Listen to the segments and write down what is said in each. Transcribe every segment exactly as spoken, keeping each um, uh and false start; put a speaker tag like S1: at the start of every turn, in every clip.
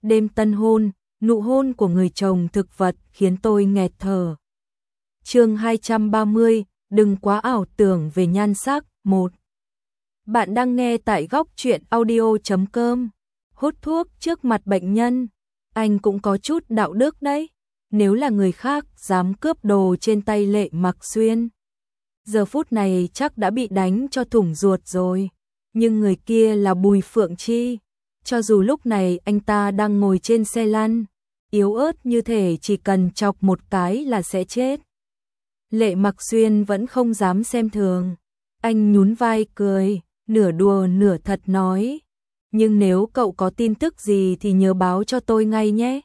S1: Đêm tân hôn, nụ hôn của người chồng thực vật khiến tôi nghẹt thở. Chương hai trăm ba mươi, đừng quá ảo tưởng về nhan sắc. Một. Bạn đang nghe tại góc truyện audio chấm com. Hút thuốc trước mặt bệnh nhân, anh cũng có chút đạo đức đấy. Nếu là người khác dám cướp đồ trên tay Lệ Mặc Xuyên, giờ phút này chắc đã bị đánh cho thủng ruột rồi. Nhưng người kia là Bùi Phượng Chi. Cho dù lúc này anh ta đang ngồi trên xe lăn, yếu ớt như thể chỉ cần chọc một cái là sẽ chết, Lệ Mặc Xuyên vẫn không dám xem thường. Anh nhún vai cười, nửa đùa nửa thật nói, nhưng nếu cậu có tin tức gì thì nhớ báo cho tôi ngay nhé.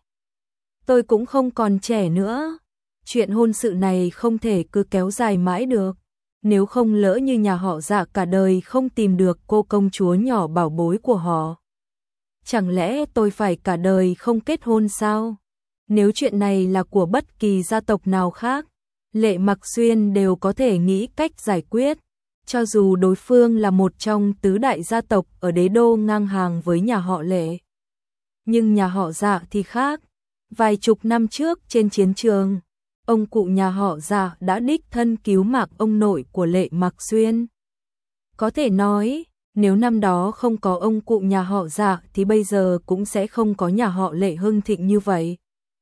S1: Tôi cũng không còn trẻ nữa, chuyện hôn sự này không thể cứ kéo dài mãi được. Nếu không lỡ như nhà họ Dạ cả đời không tìm được cô công chúa nhỏ bảo bối của họ, chẳng lẽ tôi phải cả đời không kết hôn sao? Nếu chuyện này là của bất kỳ gia tộc nào khác, Lệ Mặc Xuyên đều có thể nghĩ cách giải quyết, cho dù đối phương là một trong tứ đại gia tộc ở đế đô ngang hàng với nhà họ Lệ. Nhưng nhà họ Dạ thì khác. Vài chục năm trước trên chiến trường, ông cụ nhà họ Dạ đã đích thân cứu mạng ông nội của Lệ Mặc Xuyên. Có thể nói, nếu năm đó không có ông cụ nhà họ Dạ thì bây giờ cũng sẽ không có nhà họ Lệ hưng thịnh như vậy.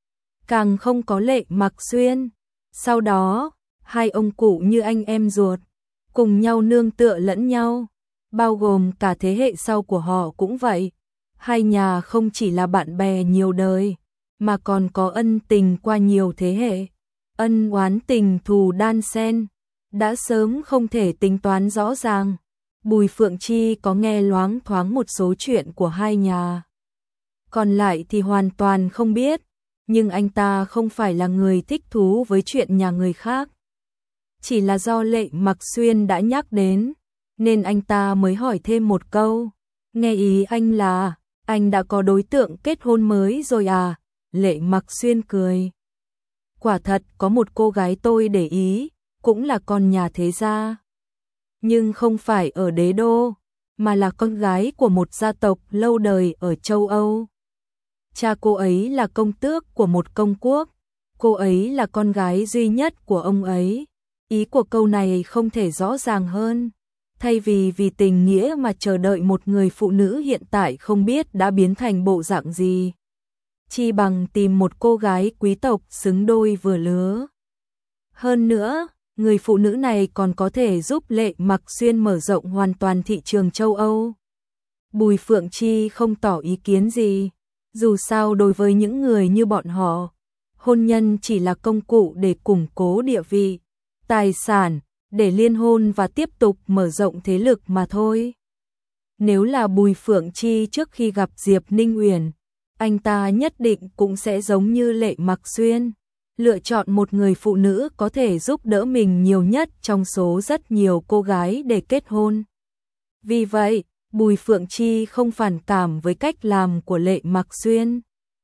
S1: Càng không có Lệ Mặc Xuyên. Sau đó, hai ông cụ như anh em ruột, cùng nhau nương tựa lẫn nhau, bao gồm cả thế hệ sau của họ cũng vậy. Hai nhà không chỉ là bạn bè nhiều đời, mà còn có ân tình qua nhiều thế hệ. Ân oán tình thù đan xen, đã sớm không thể tính toán rõ ràng. Bùi Phượng Chi có nghe loáng thoáng một số chuyện của hai nhà, còn lại thì hoàn toàn không biết. Nhưng anh ta không phải là người thích thú với chuyện nhà người khác. Chỉ là do Lệ Mặc Xuyên đã nhắc đến, nên anh ta mới hỏi thêm một câu. Nghe ý anh là, anh đã có đối tượng kết hôn mới rồi à? Lệ Mặc Xuyên cười. Quả thật có một cô gái tôi để ý, cũng là con nhà thế gia. Nhưng không phải ở đế đô, mà là con gái của một gia tộc lâu đời ở châu Âu. Cha cô ấy là công tước của một công quốc, cô ấy là con gái duy nhất của ông ấy. Ý của câu này không thể rõ ràng hơn. Thay vì vì tình nghĩa mà chờ đợi một người phụ nữ hiện tại không biết đã biến thành bộ dạng gì, chi bằng tìm một cô gái quý tộc xứng đôi vừa lứa. Hơn nữa, người phụ nữ này còn có thể giúp Lệ Mặc Xuyên mở rộng hoàn toàn thị trường châu Âu. Bùi Phượng Chi không tỏ ý kiến gì. Dù sao đối với những người như bọn họ, hôn nhân chỉ là công cụ để củng cố địa vị, tài sản, để liên hôn và tiếp tục mở rộng thế lực mà thôi. Nếu là Bùi Phượng Chi trước khi gặp Diệp Ninh Uyển, anh ta nhất định cũng sẽ giống như Lệ Mặc Xuyên, lựa chọn một người phụ nữ có thể giúp đỡ mình nhiều nhất trong số rất nhiều cô gái để kết hôn. Vì vậy, Bùi Phượng Chi không phản cảm với cách làm của Lệ Mặc Xuyên,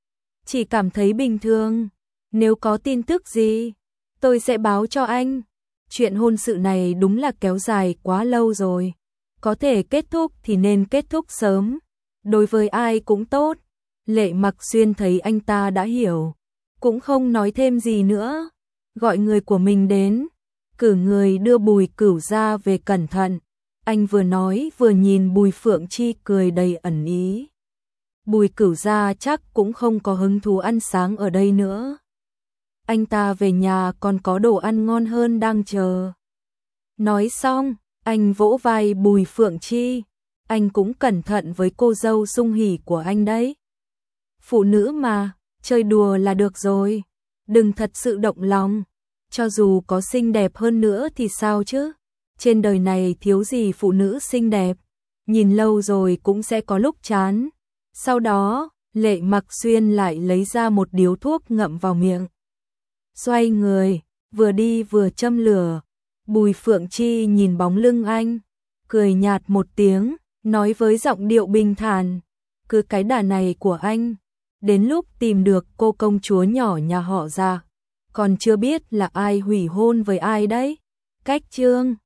S1: chỉ cảm thấy bình thường. Nếu có tin tức gì, tôi sẽ báo cho anh. Chuyện hôn sự này đúng là kéo dài quá lâu rồi, có thể kết thúc thì nên kết thúc sớm, đối với ai cũng tốt. Lệ Mặc Xuyên thấy anh ta đã hiểu, cũng không nói thêm gì nữa, gọi người của mình đến, cử người đưa Bùi Cửu ra về cẩn thận. Anh vừa nói vừa nhìn Bùi Phượng Chi cười đầy ẩn ý. Bùi Cửu gia chắc cũng không có hứng thú ăn sáng ở đây nữa. Anh ta về nhà còn có đồ ăn ngon hơn đang chờ. Nói xong, anh vỗ vai Bùi Phượng Chi. Anh cũng cẩn thận với cô dâu Sung Hỉ của anh đấy. Phụ nữ mà, chơi đùa là được rồi. Đừng thật sự động lòng. Cho dù có xinh đẹp hơn nữa thì sao chứ? Trên đời này thiếu gì phụ nữ xinh đẹp, nhìn lâu rồi cũng sẽ có lúc chán. Sau đó, Lệ Mặc Xuyên lại lấy ra một điếu thuốc ngậm vào miệng. Xoay người, vừa đi vừa châm lửa. Bùi Phượng Chi nhìn bóng lưng anh, cười nhạt một tiếng, nói với giọng điệu bình thản. Cứ cái đà này của anh, đến lúc tìm được cô công chúa nhỏ nhà họ Dạ, còn chưa biết là ai hủy hôn với ai đấy. Cách chương